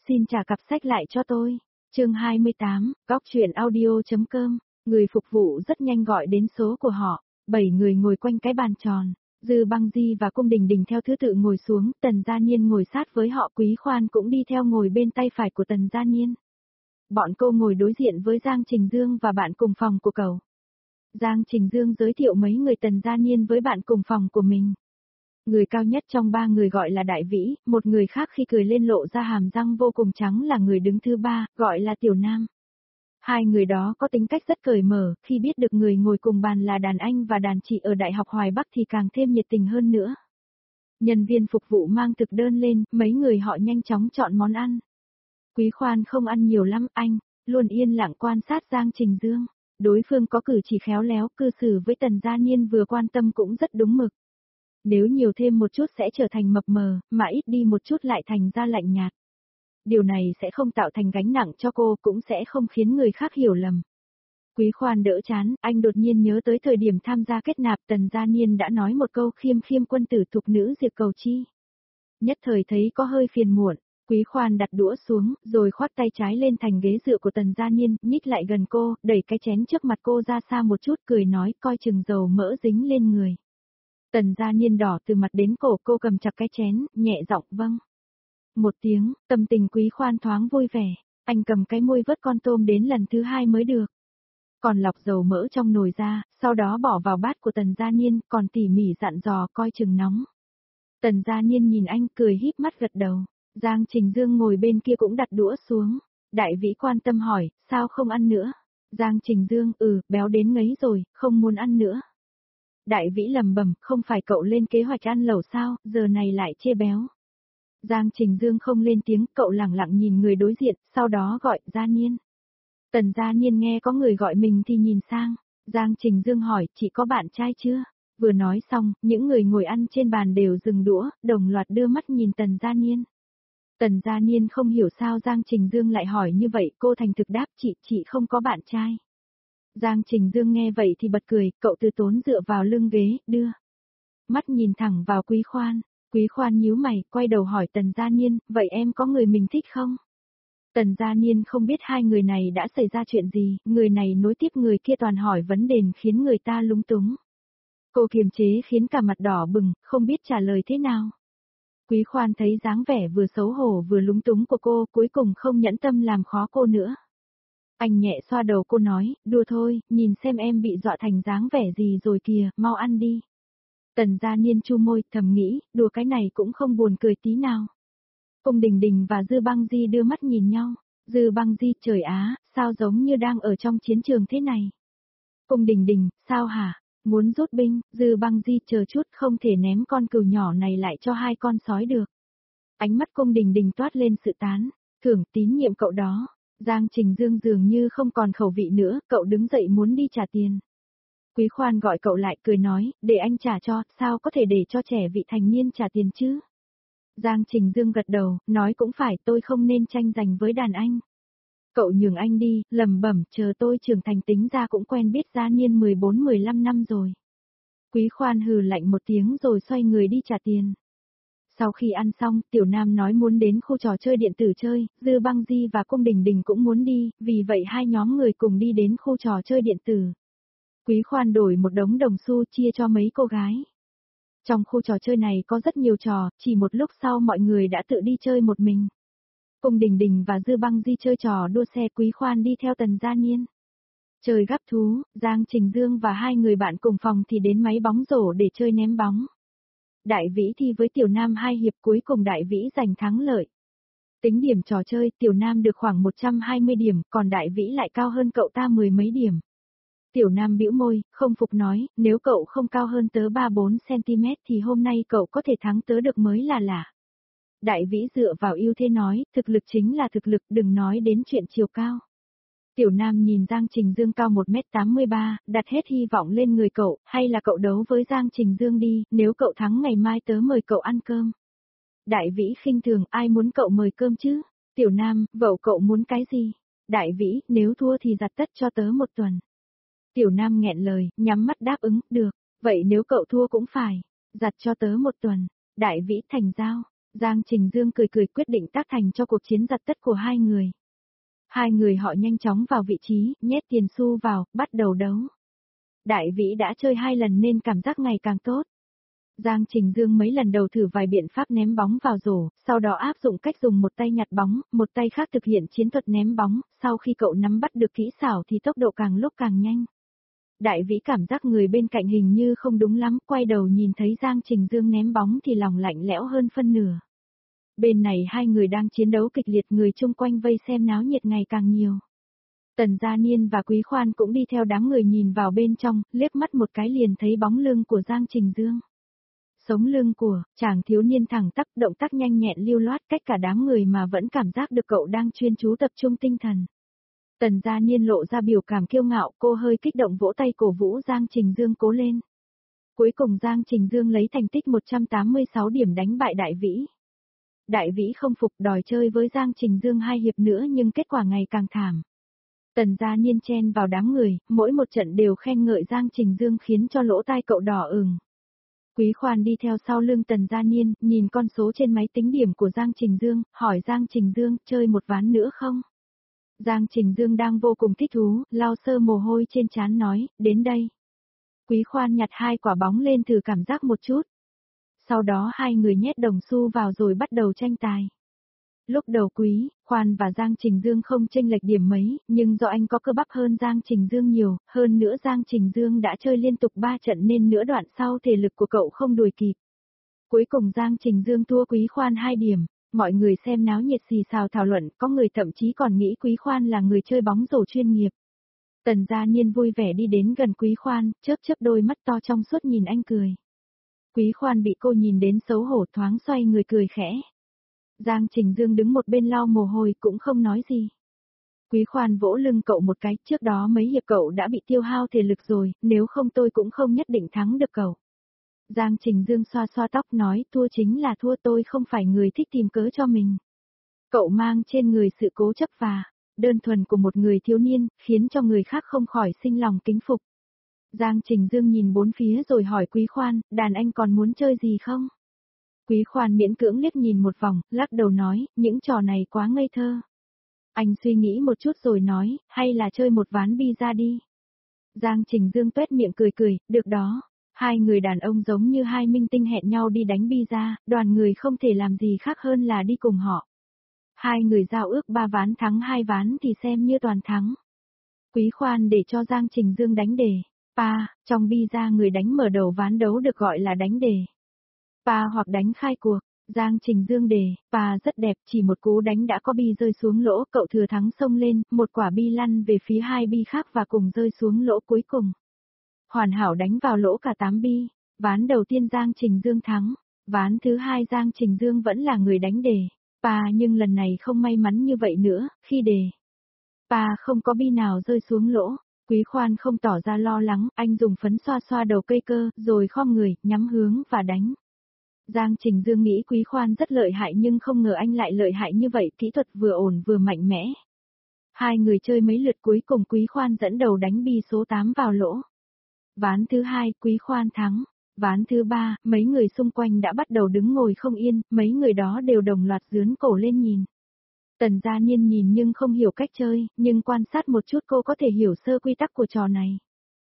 Xin trả cặp sách lại cho tôi. Chương 28, Góc truyện audio.com. Người phục vụ rất nhanh gọi đến số của họ. 7 người ngồi quanh cái bàn tròn. Dư Băng Di và Cung Đình Đình theo thứ tự ngồi xuống, Tần Gia Niên ngồi sát với họ, Quý Khoan cũng đi theo ngồi bên tay phải của Tần Gia Niên. Bọn cô ngồi đối diện với Giang Trình Dương và bạn cùng phòng của cậu. Giang Trình Dương giới thiệu mấy người Tần Gia Niên với bạn cùng phòng của mình. Người cao nhất trong 3 người gọi là Đại Vĩ, một người khác khi cười lên lộ ra hàm răng vô cùng trắng là người đứng thứ 3, gọi là Tiểu Nam. Hai người đó có tính cách rất cởi mở, khi biết được người ngồi cùng bàn là đàn anh và đàn chị ở Đại học Hoài Bắc thì càng thêm nhiệt tình hơn nữa. Nhân viên phục vụ mang thực đơn lên, mấy người họ nhanh chóng chọn món ăn. Quý Khoan không ăn nhiều lắm, anh luôn yên lặng quan sát Giang Trình Dương. Đối phương có cử chỉ khéo léo, cư xử với Tần Gia Niên vừa quan tâm cũng rất đúng mực. Nếu nhiều thêm một chút sẽ trở thành mập mờ, mà ít đi một chút lại thành ra lạnh nhạt. Điều này sẽ không tạo thành gánh nặng cho cô, cũng sẽ không khiến người khác hiểu lầm. Quý Khoan đỡ chán, anh đột nhiên nhớ tới thời điểm tham gia kết nạp, Tần Gia Niên đã nói một câu khiêm khiêm quân tử thục nữ diệt cầu chi. Nhất thời thấy có hơi phiền muộn, Quý Khoan đặt đũa xuống, rồi khoác tay trái lên thành ghế dựa của Tần Gia Niên, nhích lại gần cô, đẩy cái chén trước mặt cô ra xa một chút, cười nói coi chừng dầu mỡ dính lên người. Tần Gia Niên đỏ từ mặt đến cổ, cô cầm chặt cái chén, nhẹ giọng vâng. Một tiếng, tâm tình Quý Khoan thoáng vui vẻ, anh cầm cái môi vớt con tôm đến lần thứ 2 mới được. Còn lọc dầu mỡ trong nồi ra, sau đó bỏ vào bát của Tần Gia Niên, còn tỉ mỉ dặn dò coi chừng nóng. Tần Gia Niên nhìn anh cười híp mắt gật đầu. Giang Trình Dương ngồi bên kia cũng đặt đũa xuống. Đại Vĩ quan tâm hỏi, sao không ăn nữa? Giang Trình Dương, béo đến ngấy rồi, không muốn ăn nữa. Đại Vĩ lầm bầm, không phải cậu lên kế hoạch ăn lẩu sao, giờ này lại chê béo. Giang Trình Dương không lên tiếng, cậu lẳng lặng nhìn người đối diện, sau đó gọi, Gia Niên. Tần Gia Niên nghe có người gọi mình thì nhìn sang. Giang Trình Dương hỏi, chị có bạn trai chưa? Vừa nói xong, những người ngồi ăn trên bàn đều dừng đũa, đồng loạt đưa mắt nhìn Tần Gia Niên. Tần Gia Niên không hiểu sao Giang Trình Dương lại hỏi như vậy, cô thành thực đáp, chị không có bạn trai. Giang Trình Dương nghe vậy thì bật cười, cậu từ tốn dựa vào lưng ghế, đưa mắt nhìn thẳng vào Quý Khoan. Quý Khoan nhíu mày, quay đầu hỏi Tần Gia Niên, vậy em có người mình thích không? Tần Gia Niên không biết hai người này đã xảy ra chuyện gì, người này nối tiếp người kia toàn hỏi vấn đề khiến người ta lúng túng. Cô kiềm chế khiến cả mặt đỏ bừng, không biết trả lời thế nào. Quý Khoan thấy dáng vẻ vừa xấu hổ vừa lúng túng của cô, cuối cùng không nhẫn tâm làm khó cô nữa. Anh nhẹ xoa đầu cô nói, đùa thôi, nhìn xem em bị dọa thành dáng vẻ gì rồi kìa, mau ăn đi. Tần Gia Niên chu môi, thầm nghĩ, đùa cái này cũng không buồn cười tí nào. Cung Đình Đình và Dư Băng Di đưa mắt nhìn nhau. Dư Băng Di, trời á, sao giống như đang ở trong chiến trường thế này? Cung Đình Đình, sao hả? Muốn rút binh? Dư Băng Di, chờ chút, không thể ném con cừu nhỏ này lại cho hai con sói được. Ánh mắt Cung Đình Đình toát lên sự tán thưởng, tín nhiệm cậu đó. Giang Trình Dương dường như không còn khẩu vị nữa, cậu đứng dậy muốn đi trả tiền. Quý Khoan gọi cậu lại, cười nói, để anh trả cho, sao có thể để cho trẻ vị thành niên trả tiền chứ? Giang Trình Dương gật đầu, nói cũng phải, tôi không nên tranh giành với đàn anh. Cậu nhường anh đi, lẩm bẩm, chờ tôi trưởng thành tính ra cũng quen biết Gia Niên 14-15 năm rồi. Quý Khoan hừ lạnh một tiếng rồi xoay người đi trả tiền. Sau khi ăn xong, Tiểu Nam nói muốn đến khu trò chơi điện tử chơi, Dư Băng Di và Cung Đình Đình cũng muốn đi, vì vậy hai nhóm người cùng đi đến khu trò chơi điện tử. Quý Khoan đổi một đống đồng xu chia cho mấy cô gái. Trong khu trò chơi này có rất nhiều trò, chỉ một lúc sau mọi người đã tự đi chơi một mình. Cung Đình Đình và Dư Băng Di chơi trò đua xe, Quý Khoan đi theo Tần Gia Niên. Chơi gắp thú, Giang Trình Dương và hai người bạn cùng phòng thì đến máy bóng rổ để chơi ném bóng. Đại Vĩ thi với Tiểu Nam 2 hiệp, cuối cùng Đại Vĩ giành thắng lợi. Tính điểm trò chơi, Tiểu Nam được khoảng 120 điểm, còn Đại Vĩ lại cao hơn cậu ta 10 mấy điểm. Tiểu Nam bĩu môi, không phục nói, nếu cậu không cao hơn tớ 3-4 cm thì hôm nay cậu có thể thắng tớ được mới là lạ. Đại Vĩ dựa vào ưu thế nói, thực lực chính là thực lực, đừng nói đến chuyện chiều cao. Tiểu Nam nhìn Giang Trình Dương cao 1m83, đặt hết hy vọng lên người cậu, hay là cậu đấu với Giang Trình Dương đi, nếu cậu thắng ngày mai tớ mời cậu ăn cơm. Đại Vĩ khinh thường, ai muốn cậu mời cơm chứ? Tiểu Nam, vợ cậu muốn cái gì? Đại Vĩ, nếu thua thì giặt tất cho tớ 1 tuần. Tiểu Nam nghẹn lời, nhắm mắt đáp ứng, được, vậy nếu cậu thua cũng phải, giặt cho tớ 1 tuần. Đại Vĩ thành giao. Giang Trình Dương cười cười quyết định tác thành cho cuộc chiến giật tất của hai người. Hai người họ nhanh chóng vào vị trí, nhét tiền xu vào, bắt đầu đấu. Đại Vĩ đã chơi 2 lần nên cảm giác ngày càng tốt. Giang Trình Dương mấy lần đầu thử vài biện pháp ném bóng vào rổ, sau đó áp dụng cách dùng một tay nhặt bóng, một tay khác thực hiện chiến thuật ném bóng, sau khi cậu nắm bắt được kỹ xảo thì tốc độ càng lúc càng nhanh. Đại Vĩ cảm giác người bên cạnh hình như không đúng lắm, quay đầu nhìn thấy Giang Trình Dương ném bóng thì lòng lạnh lẽo hơn phân nửa. Bên này hai người đang chiến đấu kịch liệt, người chung quanh vây xem náo nhiệt ngày càng nhiều. Tần Gia Niên và Quý Khoan cũng đi theo đám người nhìn vào bên trong, liếc mắt một cái liền thấy bóng lưng của Giang Trình Dương. Sống lưng của chàng thiếu niên thẳng tắp, động tác nhanh nhẹn lưu loát, cách cả đám người mà vẫn cảm giác được cậu đang chuyên chú tập trung tinh thần. Tần Gia Niên lộ ra biểu cảm kiêu ngạo, cô hơi kích động vỗ tay cổ vũ Giang Trình Dương cố lên. Cuối cùng Giang Trình Dương lấy thành tích 186 điểm đánh bại Đại Vĩ. Đại Vĩ không phục, đòi chơi với Giang Trình Dương 2 hiệp nữa nhưng kết quả ngày càng thảm. Tần Gia Niên chen vào đám người, mỗi một trận đều khen ngợi Giang Trình Dương khiến cho lỗ tai cậu đỏ ửng. Quý Khoan đi theo sau lưng Tần Gia Niên, nhìn con số trên máy tính điểm của Giang Trình Dương, hỏi Giang Trình Dương, chơi một ván nữa không? Giang Trình Dương đang vô cùng thích thú, lau sơ mồ hôi trên trán nói, đến đây. Quý Khoan nhặt 2 quả bóng lên thử cảm giác một chút. Sau đó hai người nhét đồng xu vào rồi bắt đầu tranh tài. Lúc đầu Quý, Khoan và Giang Trình Dương không chênh lệch điểm mấy, nhưng do anh có cơ bắp hơn Giang Trình Dương nhiều, hơn nữa Giang Trình Dương đã chơi liên tục 3 trận nên nửa đoạn sau thể lực của cậu không đuổi kịp. Cuối cùng Giang Trình Dương thua Quý Khoan 2 điểm, mọi người xem náo nhiệt xì xào thảo luận, có người thậm chí còn nghĩ Quý Khoan là người chơi bóng rổ chuyên nghiệp. Tần Gia Niên vui vẻ đi đến gần Quý Khoan, chớp chớp đôi mắt to trong suốt nhìn anh cười. Quý Khoan bị cô nhìn đến xấu hổ thoáng xoay người cười khẽ. Giang Trình Dương đứng một bên lau mồ hôi cũng không nói gì. Quý Khoan vỗ lưng cậu một cái, trước đó mấy hiệp cậu đã bị tiêu hao thể lực rồi, nếu không tôi cũng không nhất định thắng được cậu. Giang Trình Dương xoa xoa tóc nói, thua chính là thua, tôi không phải người thích tìm cớ cho mình. Cậu mang trên người sự cố chấp và đơn thuần của một người thiếu niên, khiến cho người khác không khỏi sinh lòng kính phục. Giang Trình Dương nhìn bốn phía rồi hỏi Quý Khoan, đàn anh còn muốn chơi gì không? Quý Khoan miễn cưỡng liếc nhìn một vòng, lắc đầu nói, những trò này quá ngây thơ. Anh suy nghĩ một chút rồi nói, hay là chơi một ván bi ra đi. Giang Trình Dương tuét miệng cười cười, được đó. Hai người đàn ông giống như hai minh tinh hẹn nhau đi đánh bi ra, đoàn người không thể làm gì khác hơn là đi cùng họ. Hai người giao ước 3 ván thắng 2 ván thì xem như toàn thắng. Quý Khoan để cho Giang Trình Dương đánh đề. Pa, trong bi ra người đánh mở đầu ván đấu được gọi là đánh đề. Pa hoặc đánh khai cuộc. Giang Trình Dương đề, pa rất đẹp, chỉ một cú đánh đã có bi rơi xuống lỗ, cậu thừa thắng xông lên, một quả bi lăn về phía 2 bi khác và cùng rơi xuống lỗ cuối cùng. Hoàn hảo đánh vào lỗ cả 8 bi, ván đầu tiên Giang Trình Dương thắng, ván thứ 2 Giang Trình Dương vẫn là người đánh đề, pa nhưng lần này không may mắn như vậy nữa, khi đề. Pa không có bi nào rơi xuống lỗ, Quý Khoan không tỏ ra lo lắng, anh dùng phấn xoa xoa đầu cây cơ, rồi khom người, nhắm hướng và đánh. Giang Trình Dương nghĩ Quý Khoan rất lợi hại nhưng không ngờ anh lại lợi hại như vậy, kỹ thuật vừa ổn vừa mạnh mẽ. Hai người chơi mấy lượt cuối cùng Quý Khoan dẫn đầu đánh bi số 8 vào lỗ. Ván thứ 2, Quý Khoan thắng. Ván thứ 3, mấy người xung quanh đã bắt đầu đứng ngồi không yên, mấy người đó đều đồng loạt giương cổ lên nhìn. Tần Gia Niên nhìn nhưng không hiểu cách chơi, nhưng quan sát một chút cô có thể hiểu sơ quy tắc của trò này.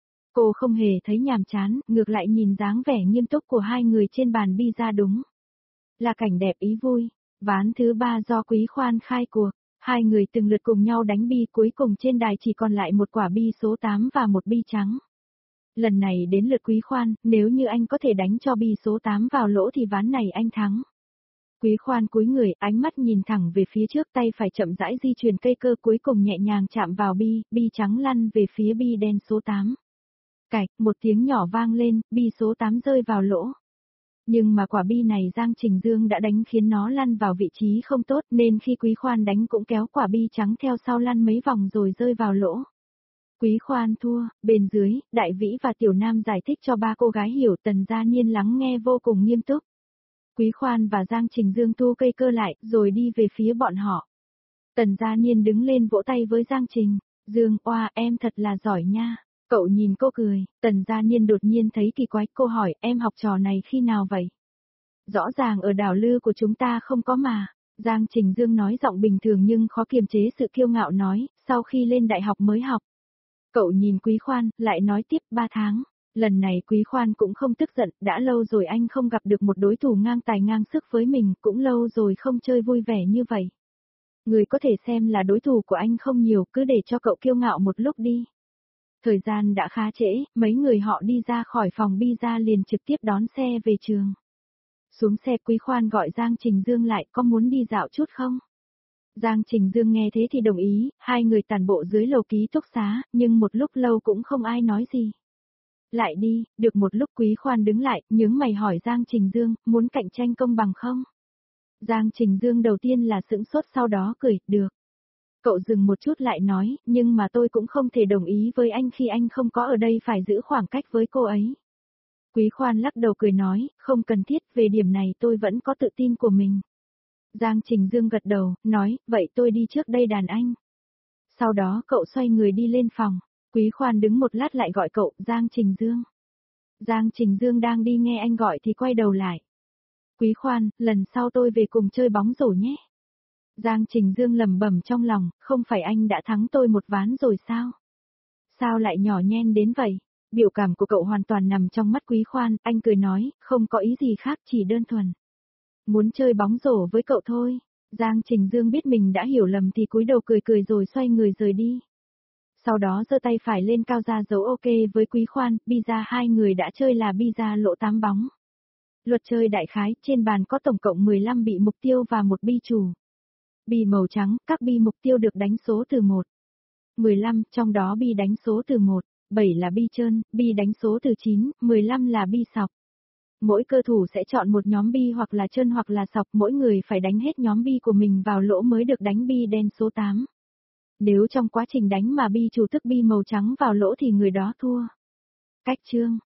Cô không hề thấy nhàm chán, ngược lại nhìn dáng vẻ nghiêm túc của hai người trên bàn bi ra đúng là cảnh đẹp ý vui. Ván thứ 3 do Quý Khoan khai cuộc, hai người từng lượt cùng nhau đánh bi, cuối cùng trên đài chỉ còn lại một quả bi số 8 và một bi trắng. Lần này đến lượt Quý Khoan, nếu như anh có thể đánh cho bi số 8 vào lỗ thì ván này anh thắng. Quý Khoan cúi người, ánh mắt nhìn thẳng về phía trước, tay phải chậm rãi di chuyển cây cơ, cuối cùng nhẹ nhàng chạm vào bi trắng lăn về phía bi đen số 8. Cạch, một tiếng nhỏ vang lên, bi số 8 rơi vào lỗ. Nhưng mà quả bi này Giang Trình Dương đã đánh khiến nó lăn vào vị trí không tốt, nên khi Quý Khoan đánh cũng kéo quả bi trắng theo sau lăn mấy vòng rồi rơi vào lỗ. Quý Khoan thua, bên dưới, Đại Vĩ và Tiểu Nam giải thích cho ba cô gái hiểu, Tần Gia Niên lắng nghe vô cùng nghiêm túc. Quý Khoan và Giang Trình Dương thu cây cơ lại, rồi đi về phía bọn họ. Tần Gia Niên đứng lên vỗ tay với Giang Trình Dương, oa em thật là giỏi nha. Cậu nhìn cô cười, Tần Gia Niên đột nhiên thấy kỳ quái, cô hỏi, em học trò này khi nào vậy? Rõ ràng ở đảo lư của chúng ta không có mà. Giang Trình Dương nói giọng bình thường nhưng khó kiềm chế sự kiêu ngạo nói, sau khi lên đại học mới học. Cậu nhìn Quý Khoan, lại nói tiếp 3 tháng. Lần này Quý Khoan cũng không tức giận, đã lâu rồi anh không gặp được một đối thủ ngang tài ngang sức với mình, cũng lâu rồi không chơi vui vẻ như vậy. Người có thể xem là đối thủ của anh không nhiều, cứ để cho cậu kiêu ngạo một lúc đi. Thời gian đã khá trễ, mấy người họ đi ra khỏi phòng pizza liền trực tiếp đón xe về trường. Xuống xe Quý Khoan gọi Giang Trình Dương lại, có muốn đi dạo chút không? Giang Trình Dương nghe thế thì đồng ý, hai người tản bộ dưới lầu ký túc xá, nhưng một lúc lâu cũng không ai nói gì. Lại đi, được một lúc Quý Khoan đứng lại, nhướng mày hỏi Giang Trình Dương, muốn cạnh tranh công bằng không? Giang Trình Dương đầu tiên là sững sốt sau đó cười, được. Cậu dừng một chút lại nói, nhưng mà tôi cũng không thể đồng ý với anh khi anh không có ở đây phải giữ khoảng cách với cô ấy. Quý Khoan lắc đầu cười nói, không cần thiết, về điểm này tôi vẫn có tự tin của mình. Giang Trình Dương gật đầu, nói, vậy tôi đi trước đây đàn anh. Sau đó cậu xoay người đi lên phòng. Quý Khoan đứng một lát lại gọi cậu, Giang Trình Dương. Giang Trình Dương đang đi nghe anh gọi thì quay đầu lại. Quý Khoan, lần sau tôi về cùng chơi bóng rổ nhé. Giang Trình Dương lẩm bẩm trong lòng, không phải anh đã thắng tôi một ván rồi sao? Sao lại nhỏ nhen đến vậy? Biểu cảm của cậu hoàn toàn nằm trong mắt Quý Khoan, anh cười nói, không có ý gì khác, chỉ đơn thuần. Muốn chơi bóng rổ với cậu thôi. Giang Trình Dương biết mình đã hiểu lầm thì cúi đầu cười cười rồi xoay người rời đi. Sau đó giơ tay phải lên cao ra dấu ok với Quý Khoan, pizza hai người đã chơi là pizza lộ 8 bóng. Luật chơi đại khái, trên bàn có tổng cộng 15 bị mục tiêu và một bi chủ. Bi màu trắng, các bi mục tiêu được đánh số từ 1. 15, trong đó bi đánh số từ 1, 7 là bi trơn, bi đánh số từ 9, 15 là bi sọc. Mỗi cơ thủ sẽ chọn một nhóm bi hoặc là trơn hoặc là sọc, mỗi người phải đánh hết nhóm bi của mình vào lỗ mới được đánh bi đen số 8. Nếu trong quá trình đánh mà bi chủ tức bi màu trắng vào lỗ thì người đó thua. Cách chương